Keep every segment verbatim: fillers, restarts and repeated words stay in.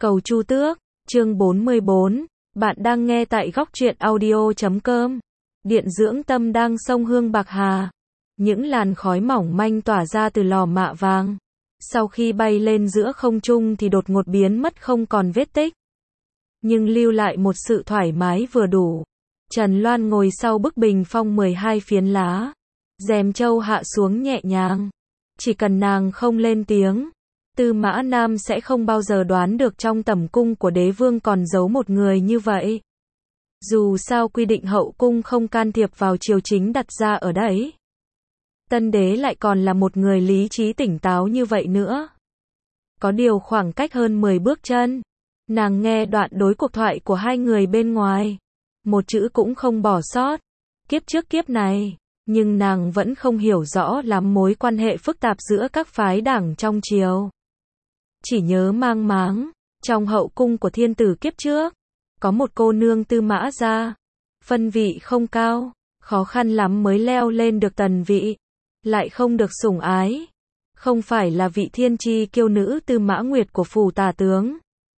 Cầu Chu Tước, chương bốn mươi bốn, bạn đang nghe tại góc truyện audio chấm com. Điện dưỡng tâm đang sông hương bạc hà. Những làn khói mỏng manh tỏa ra từ lò mạ vàng. Sau khi bay lên giữa không trung thì đột ngột biến mất không còn vết tích. Nhưng lưu lại một sự thoải mái vừa đủ. Trần Loan ngồi sau bức bình phong mười hai phiến lá. Rèm châu hạ xuống nhẹ nhàng. Chỉ cần nàng không lên tiếng, Tư Mã Nam sẽ không bao giờ đoán được trong tẩm cung của đế vương còn giấu một người như vậy. Dù sao quy định hậu cung không can thiệp vào triều chính đặt ra ở đấy. Tân đế lại còn là một người lý trí tỉnh táo như vậy nữa. Có điều khoảng cách hơn mười bước chân, nàng nghe đoạn đối cuộc thoại của hai người bên ngoài. Một chữ cũng không bỏ sót. Kiếp trước kiếp này. Nhưng nàng vẫn không hiểu rõ lắm mối quan hệ phức tạp giữa các phái đảng trong triều. Chỉ nhớ mang máng, trong hậu cung của thiên tử kiếp trước, có một cô nương Tư Mã gia, phân vị không cao, khó khăn lắm mới leo lên được tần vị, lại không được sủng ái. Không phải là vị thiên chi kiêu nữ Tư Mã Nguyệt của phủ tả tướng,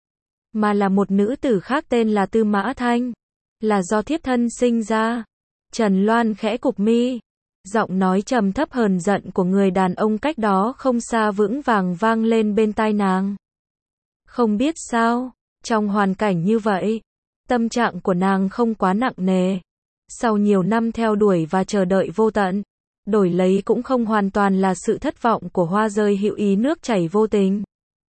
mà là một nữ tử khác tên là Tư Mã Thanh, là do thiếp thân sinh ra. Trần Loan khẽ cụp mi, giọng nói trầm thấp hờn giận của người đàn ông cách đó không xa vững vàng vang lên bên tai nàng. Không biết sao, trong hoàn cảnh như vậy, tâm trạng của nàng không quá nặng nề. Sau nhiều năm theo đuổi và chờ đợi vô tận, đổi lấy cũng không hoàn toàn là sự thất vọng của hoa rơi hữu ý nước chảy vô tình.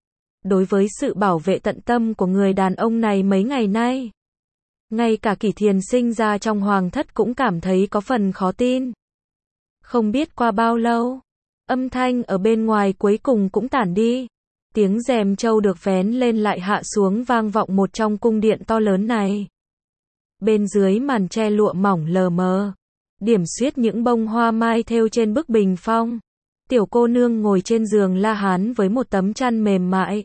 Đối với sự bảo vệ tận tâm của người đàn ông này mấy ngày nay, ngay cả Kỷ Thiền sinh ra trong hoàng thất cũng cảm thấy có phần khó tin. Không biết qua bao lâu, âm thanh ở bên ngoài cuối cùng cũng tản đi. Tiếng rèm châu được vén lên lại hạ xuống vang vọng một trong cung điện to lớn này. Bên dưới màn tre lụa mỏng lờ mờ, điểm xuyết những bông hoa mai thêu trên bức bình phong. Tiểu cô nương ngồi trên giường la hán với một tấm chăn mềm mại.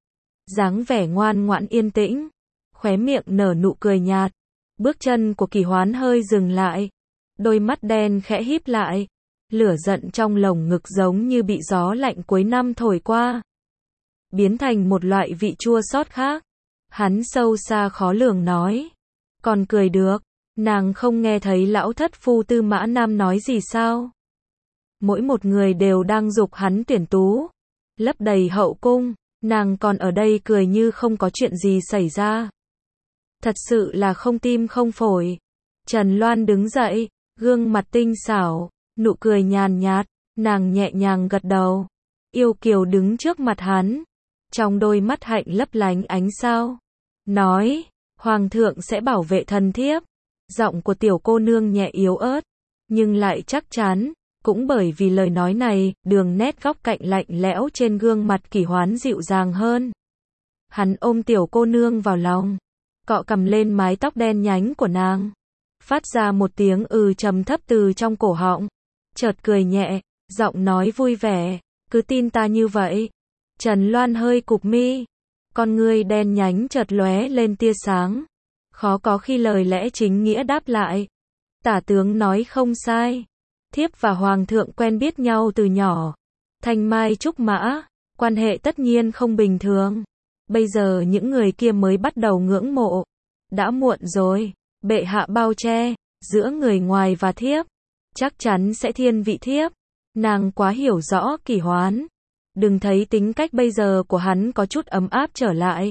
Dáng vẻ ngoan ngoãn yên tĩnh, khóe miệng nở nụ cười nhạt. Bước chân của Kỳ Hoán hơi dừng lại, đôi mắt đen khẽ híp lại, lửa giận trong lồng ngực giống như bị gió lạnh cuối năm thổi qua, biến thành một loại vị chua xót khác. Hắn sâu xa khó lường nói, còn cười được, nàng không nghe thấy lão thất phu Tư Mã Nam nói gì sao? Mỗi một người đều đang giục hắn tuyển tú, lấp đầy hậu cung, nàng còn ở đây cười như không có chuyện gì xảy ra. Thật sự là không tim không phổi. Trần Loan đứng dậy, gương mặt tinh xảo, nụ cười nhàn nhạt, nàng nhẹ nhàng gật đầu. Yêu kiều đứng trước mặt hắn, trong đôi mắt hạnh lấp lánh ánh sao. Nói, Hoàng thượng sẽ bảo vệ thần thiếp. Giọng của tiểu cô nương nhẹ yếu ớt, nhưng lại chắc chắn. Cũng bởi vì lời nói này, đường nét góc cạnh lạnh lẽo trên gương mặt Kỷ Hoán dịu dàng hơn. Hắn ôm tiểu cô nương vào lòng, cọ cằm lên mái tóc đen nhánh của nàng, phát ra một tiếng ừ trầm thấp từ trong cổ họng, chợt cười nhẹ, giọng nói vui vẻ, cứ tin ta như vậy. Trần Loan hơi cụp mi, con ngươi đen nhánh chợt lóe lên tia sáng, khó có khi lời lẽ chính nghĩa đáp lại. Tả tướng nói không sai, thiếp và hoàng thượng quen biết nhau từ nhỏ, thanh mai trúc mã, quan hệ tất nhiên không bình thường. Bây giờ những người kia mới bắt đầu ngưỡng mộ. Đã muộn rồi, bệ hạ bao che, giữa người ngoài và thiếp, chắc chắn sẽ thiên vị thiếp. Nàng quá hiểu rõ Kỷ Hoán. Đừng thấy tính cách bây giờ của hắn có chút ấm áp trở lại.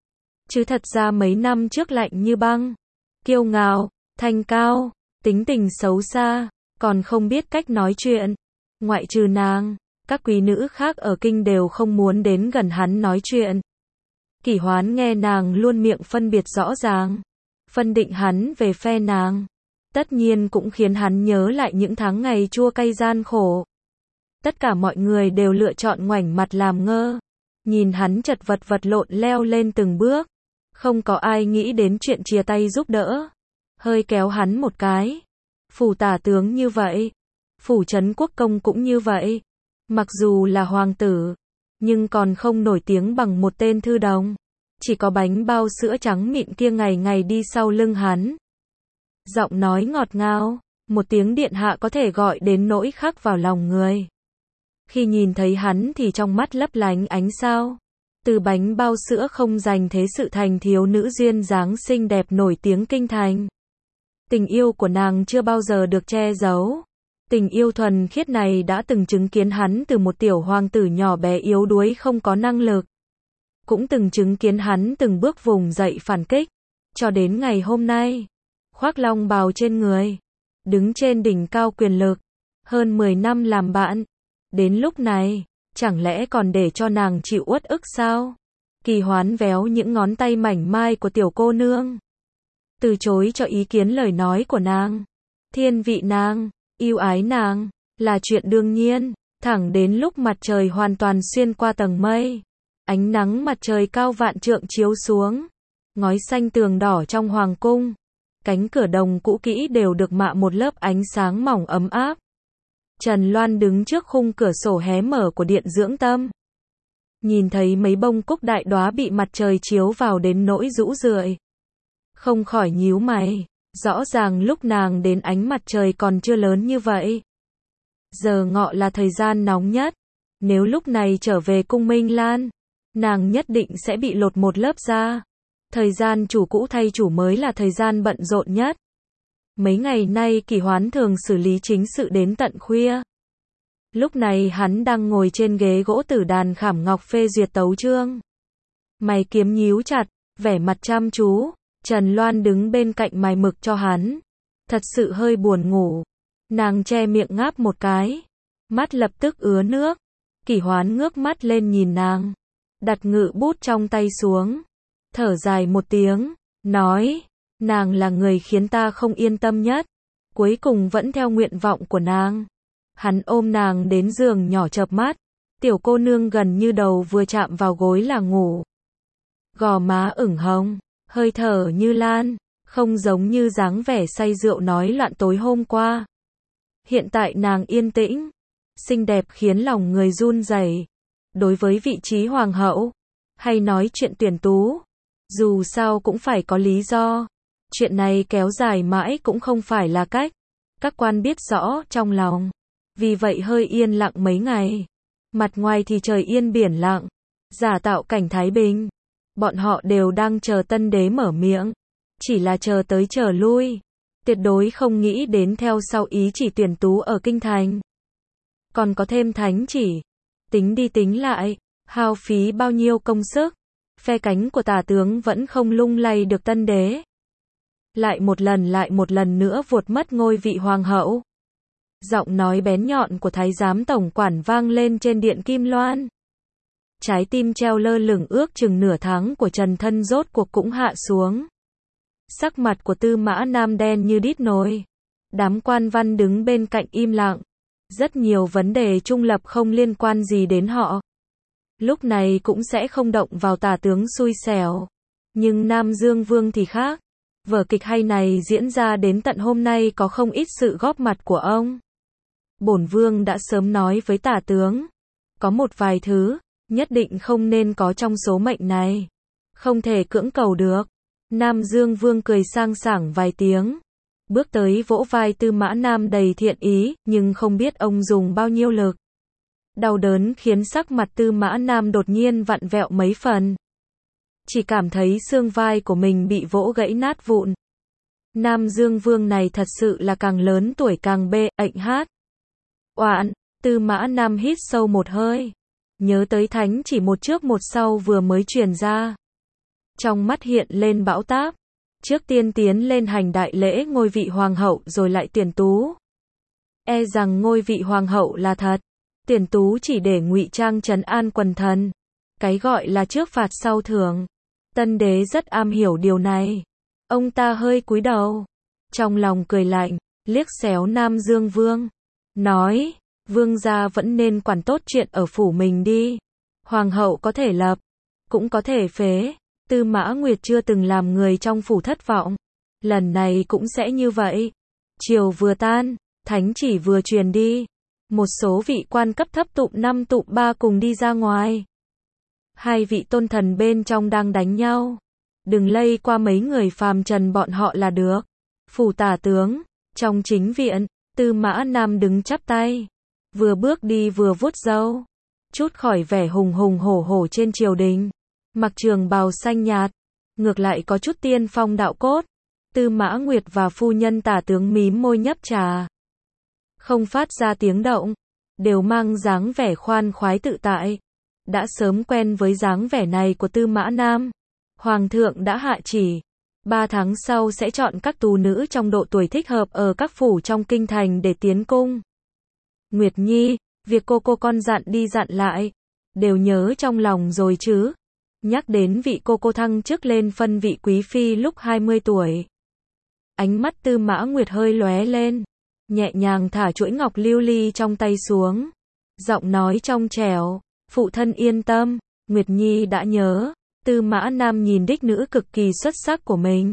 Chứ thật ra mấy năm trước lạnh như băng, kiêu ngạo, thanh cao, tính tình xấu xa, còn không biết cách nói chuyện. Ngoại trừ nàng, các quý nữ khác ở kinh đều không muốn đến gần hắn nói chuyện. Kỷ Hoán nghe nàng luôn miệng phân biệt rõ ràng, phân định hắn về phe nàng, tất nhiên cũng khiến hắn nhớ lại những tháng ngày chua cay gian khổ. Tất cả mọi người đều lựa chọn ngoảnh mặt làm ngơ, nhìn hắn chật vật vật lộn leo lên từng bước, không có ai nghĩ đến chuyện chia tay giúp đỡ, hơi kéo hắn một cái. Phủ tả tướng như vậy, phủ trấn quốc công cũng như vậy, mặc dù là hoàng tử, nhưng còn không nổi tiếng bằng một tên thư đồng. Chỉ có bánh bao sữa trắng mịn kia ngày ngày đi sau lưng hắn. Giọng nói ngọt ngào, một tiếng điện hạ có thể gọi đến nỗi khắc vào lòng người. Khi nhìn thấy hắn thì trong mắt lấp lánh ánh sao. Từ bánh bao sữa không dành thế sự thành thiếu nữ duyên dáng xinh đẹp nổi tiếng kinh thành. Tình yêu của nàng chưa bao giờ được che giấu. Tình yêu thuần khiết này đã từng chứng kiến hắn từ một tiểu hoàng tử nhỏ bé yếu đuối không có năng lực. Cũng từng chứng kiến hắn từng bước vùng dậy phản kích. Cho đến ngày hôm nay, khoác long bào trên người, đứng trên đỉnh cao quyền lực, hơn mười năm làm bạn. Đến lúc này, chẳng lẽ còn để cho nàng chịu uất ức sao? Kỳ Hoán véo những ngón tay mảnh mai của tiểu cô nương, từ chối cho ý kiến lời nói của nàng. Thiên vị nàng, yêu ái nàng, là chuyện đương nhiên, thẳng đến lúc mặt trời hoàn toàn xuyên qua tầng mây. Ánh nắng mặt trời cao vạn trượng chiếu xuống, ngói xanh tường đỏ trong hoàng cung, cánh cửa đồng cũ kỹ đều được mạ một lớp ánh sáng mỏng ấm áp. Trần Loan đứng trước khung cửa sổ hé mở của điện dưỡng tâm. Nhìn thấy mấy bông cúc đại đóa bị mặt trời chiếu vào đến nỗi rũ rượi. Không khỏi nhíu mày, rõ ràng lúc nàng đến ánh mặt trời còn chưa lớn như vậy. Giờ ngọ là thời gian nóng nhất. Nếu lúc này trở về cung Minh Lan, nàng nhất định sẽ bị lột một lớp da. Thời gian chủ cũ thay chủ mới là thời gian bận rộn nhất. Mấy ngày nay Kỳ Hoán thường xử lý chính sự đến tận khuya. Lúc này hắn đang ngồi trên ghế gỗ tử đàn khảm ngọc phê duyệt tấu chương. Mày kiếm nhíu chặt, vẻ mặt chăm chú. Trần Loan đứng bên cạnh mài mực cho hắn. Thật sự hơi buồn ngủ. Nàng che miệng ngáp một cái. Mắt lập tức ứa nước. Kỳ Hoán ngước mắt lên nhìn nàng. Đặt ngự bút trong tay xuống. Thở dài một tiếng. Nói. Nàng là người khiến ta không yên tâm nhất. Cuối cùng vẫn theo nguyện vọng của nàng. Hắn ôm nàng đến giường nhỏ chợp mắt. Tiểu cô nương gần như đầu vừa chạm vào gối là ngủ. Gò má ửng hồng, hơi thở như lan, không giống như dáng vẻ say rượu nói loạn tối hôm qua. Hiện tại nàng yên tĩnh, xinh đẹp khiến lòng người run rẩy. Đối với vị trí hoàng hậu, hay nói chuyện tuyển tú, dù sao cũng phải có lý do. Chuyện này kéo dài mãi cũng không phải là cách. Các quan biết rõ trong lòng. Vì vậy hơi yên lặng mấy ngày. Mặt ngoài thì trời yên biển lặng. Giả tạo cảnh thái bình. Bọn họ đều đang chờ tân đế mở miệng. Chỉ là chờ tới chờ lui. Tuyệt đối không nghĩ đến theo sau ý chỉ tuyển tú ở kinh thành. Còn có thêm thánh chỉ. Tính đi tính lại. Hao phí bao nhiêu công sức. Phe cánh của tả tướng vẫn không lung lay được tân đế. Lại một lần lại một lần nữa vuột mất ngôi vị hoàng hậu. Giọng nói bén nhọn của thái giám tổng quản vang lên trên điện Kim Loan. Trái tim treo lơ lửng ước chừng nửa tháng của Trần Thân rốt cuộc cũng hạ xuống. Sắc mặt của Tư Mã Nam đen như đít nồi. Đám quan văn đứng bên cạnh im lặng. Rất nhiều vấn đề trung lập không liên quan gì đến họ. Lúc này cũng sẽ không động vào tả tướng xui xẻo. Nhưng Nam Dương Vương thì khác. Vở kịch hay này diễn ra đến tận hôm nay có không ít sự góp mặt của ông. Bổn vương đã sớm nói với tả tướng. Có một vài thứ, nhất định không nên có trong số mệnh này. Không thể cưỡng cầu được. Nam Dương Vương cười sang sảng vài tiếng. Bước tới vỗ vai Tư Mã Nam đầy thiện ý, nhưng không biết ông dùng bao nhiêu lực. Đau đớn khiến sắc mặt Tư Mã Nam đột nhiên vặn vẹo mấy phần. Chỉ cảm thấy xương vai của mình bị vỗ gãy nát vụn. Nam Dương Vương này thật sự là càng lớn tuổi càng bê, ệnh hát. Oạn, Tư Mã Nam hít sâu một hơi. Nhớ tới thánh chỉ một trước một sau vừa mới truyền ra. Trong mắt hiện lên bão táp. Trước tiên tiến lên hành đại lễ ngôi vị hoàng hậu rồi lại tuyển tú. E rằng ngôi vị hoàng hậu là thật. Tuyển tú chỉ để ngụy trang trấn an quần thần. Cái gọi là trước phạt sau thưởng. Tân đế rất am hiểu điều này. Ông ta hơi cúi đầu. Trong lòng cười lạnh, liếc xéo Nam Dương Vương. Nói, vương gia vẫn nên quản tốt chuyện ở phủ mình đi. Hoàng hậu có thể lập, cũng có thể phế. Tư Mã Nguyệt chưa từng làm người trong phủ thất vọng. Lần này cũng sẽ như vậy. Chiều vừa tan, thánh chỉ vừa truyền đi. Một số vị quan cấp thấp tụm năm tụm ba cùng đi ra ngoài. Hai vị tôn thần bên trong đang đánh nhau. Đừng lây qua mấy người phàm trần bọn họ là được. Phủ tả tướng, trong chính viện, Tư Mã Nam đứng chắp tay. Vừa bước đi vừa vuốt râu. Chút khỏi vẻ hùng hùng hổ hổ trên triều đình. mặc trường bào xanh nhạt, ngược lại có chút tiên phong đạo cốt. Tư Mã Nguyệt và phu nhân Tả tướng mím môi nhấp trà, không phát ra tiếng động, đều mang dáng vẻ khoan khoái tự tại. Đã sớm quen với dáng vẻ này của Tư Mã Nam, Hoàng thượng đã hạ chỉ, ba tháng sau sẽ chọn các tú nữ trong độ tuổi thích hợp ở các phủ trong kinh thành để tiến cung. Nguyệt Nhi, việc cô cô con dặn đi dặn lại, đều nhớ trong lòng rồi chứ? Nhắc đến vị cô cô thăng chức lên phân vị quý phi lúc hai mươi tuổi. Ánh mắt Tư Mã Nguyệt hơi lóe lên, nhẹ nhàng thả chuỗi ngọc lưu ly trong tay xuống. Giọng nói trong trẻo, phụ thân yên tâm, Nguyệt Nhi đã nhớ. Tư Mã Nam nhìn đích nữ cực kỳ xuất sắc của mình,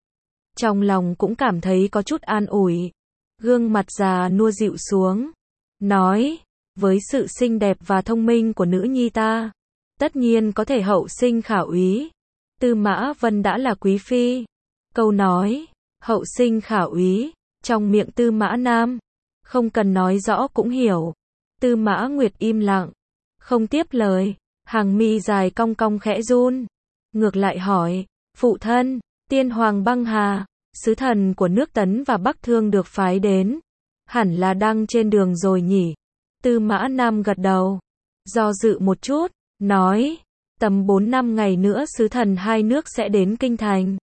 trong lòng cũng cảm thấy có chút an ủi. Gương mặt già nua dịu xuống, nói, với sự xinh đẹp và thông minh của nữ nhi ta, tất nhiên có thể hậu sinh khả úy. Tư Mã Vân đã là quý phi. Câu nói, hậu sinh khả úy, trong miệng Tư Mã Nam, không cần nói rõ cũng hiểu. Tư Mã Nguyệt im lặng, không tiếp lời, hàng mi dài cong cong khẽ run. Ngược lại hỏi, phụ thân, tiên hoàng băng hà, sứ thần của nước Tấn và Bắc Thương được phái đến, hẳn là đang trên đường rồi nhỉ? Tư Mã Nam gật đầu, do dự một chút, nói, tầm bốn năm ngày nữa sứ thần hai nước sẽ đến kinh thành.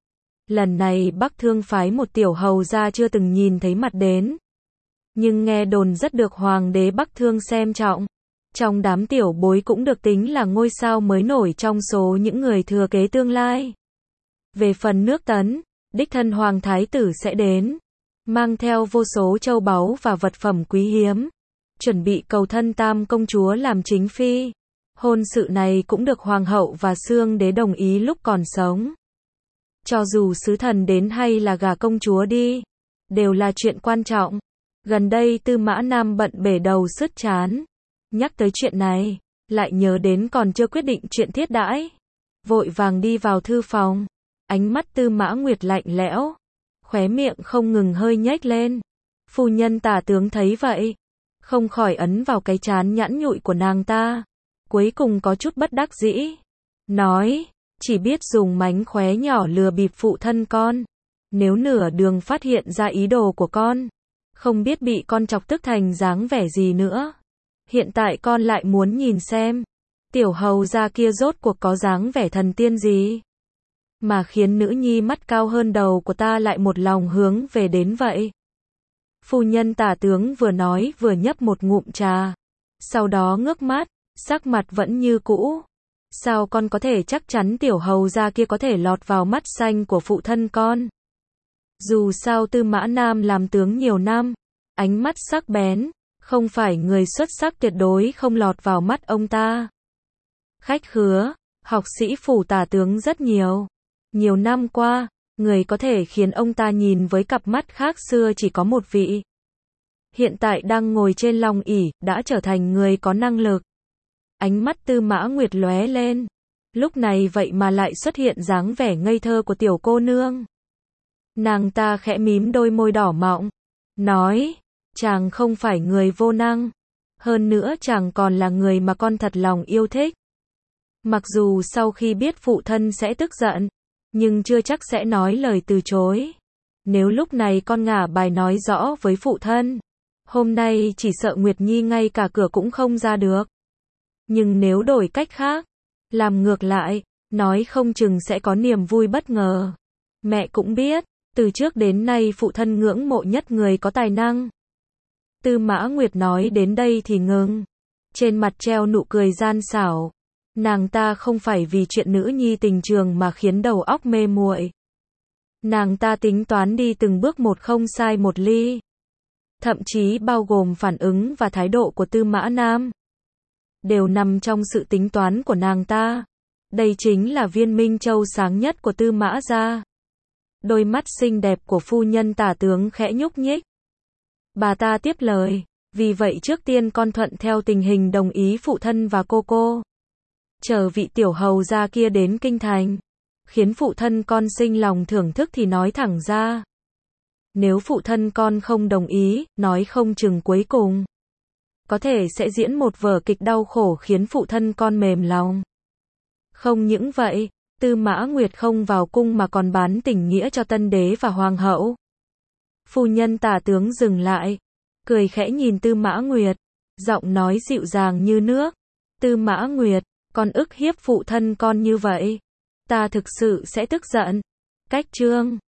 Lần này Bắc Thương phái một tiểu hầu ra chưa từng nhìn thấy mặt đến, nhưng nghe đồn rất được hoàng đế Bắc Thương xem trọng. Trong đám tiểu bối cũng được tính là ngôi sao mới nổi trong số những người thừa kế tương lai. Về phần nước Tấn, đích thân hoàng thái tử sẽ đến, mang theo vô số châu báu và vật phẩm quý hiếm, chuẩn bị cầu thân tam công chúa làm chính phi. Hôn sự này cũng được hoàng hậu và xương đế đồng ý lúc còn sống. Cho dù sứ thần đến hay là gả công chúa đi, đều là chuyện quan trọng. Gần đây Tư Mã Nam bận bể đầu sứt chán. Nhắc tới chuyện này, lại nhớ đến còn chưa quyết định chuyện thiết đãi. Vội vàng đi vào thư phòng. Ánh mắt Tư Mã Nguyệt lạnh lẽo, khóe miệng không ngừng hơi nhếch lên. Phu nhân Tả tướng thấy vậy, không khỏi ấn vào cái trán nhẵn nhụi của nàng ta. Cuối cùng có chút bất đắc dĩ, nói, chỉ biết dùng mánh khóe nhỏ lừa bịp phụ thân con. Nếu nửa đường phát hiện ra ý đồ của con, không biết bị con chọc tức thành dáng vẻ gì nữa. Hiện tại con lại muốn nhìn xem, tiểu hầu gia kia rốt cuộc có dáng vẻ thần tiên gì, mà khiến nữ nhi mắt cao hơn đầu của ta lại một lòng hướng về đến vậy. Phu nhân Tả tướng vừa nói vừa nhấp một ngụm trà, sau đó ngước mắt, sắc mặt vẫn như cũ. Sao con có thể chắc chắn tiểu hầu gia kia có thể lọt vào mắt xanh của phụ thân con? Dù sao Tư Mã Nam làm tướng nhiều năm, ánh mắt sắc bén, không phải người xuất sắc tuyệt đối không lọt vào mắt ông ta. Khách khứa, học sĩ phủ Tả tướng rất nhiều. Nhiều năm qua, người có thể khiến ông ta nhìn với cặp mắt khác xưa chỉ có một vị. Hiện tại đang ngồi trên long ỷ, đã trở thành người có năng lực. Ánh mắt Tư Mã Nguyệt lóe lên. Lúc này vậy mà lại xuất hiện dáng vẻ ngây thơ của tiểu cô nương. Nàng ta khẽ mím đôi môi đỏ mọng, nói, chàng không phải người vô năng. Hơn nữa chàng còn là người mà con thật lòng yêu thích. Mặc dù sau khi biết phụ thân sẽ tức giận, nhưng chưa chắc sẽ nói lời từ chối. Nếu lúc này con ngả bài nói rõ với phụ thân, hôm nay chỉ sợ Nguyệt Nhi ngay cả cửa cũng không ra được. Nhưng nếu đổi cách khác, làm ngược lại, nói không chừng sẽ có niềm vui bất ngờ. Mẹ cũng biết, từ trước đến nay phụ thân ngưỡng mộ nhất người có tài năng. Tư Mã Nguyệt nói đến đây thì ngừng, trên mặt treo nụ cười gian xảo. Nàng ta không phải vì chuyện nữ nhi tình trường mà khiến đầu óc mê muội. Nàng ta tính toán đi từng bước một không sai một ly. Thậm chí bao gồm phản ứng và thái độ của Tư Mã Nam, đều nằm trong sự tính toán của nàng ta. Đây chính là viên minh châu sáng nhất của Tư Mã gia. Đôi mắt xinh đẹp của phu nhân Tả tướng khẽ nhúc nhích. Bà ta tiếp lời, vì vậy trước tiên con thuận theo tình hình đồng ý phụ thân và cô cô. Chờ vị tiểu hầu gia kia đến kinh thành, khiến phụ thân con sinh lòng thưởng thức thì nói thẳng ra. Nếu phụ thân con không đồng ý, nói không chừng cuối cùng có thể sẽ diễn một vở kịch đau khổ khiến phụ thân con mềm lòng. Không những vậy, Tư Mã Nguyệt không vào cung mà còn bán tình nghĩa cho tân đế và hoàng hậu. Phu nhân Tả tướng dừng lại, cười khẽ nhìn Tư Mã Nguyệt, giọng nói dịu dàng như nước. Tư Mã Nguyệt, con ức hiếp phụ thân con như vậy, ta thực sự sẽ tức giận. Cách chương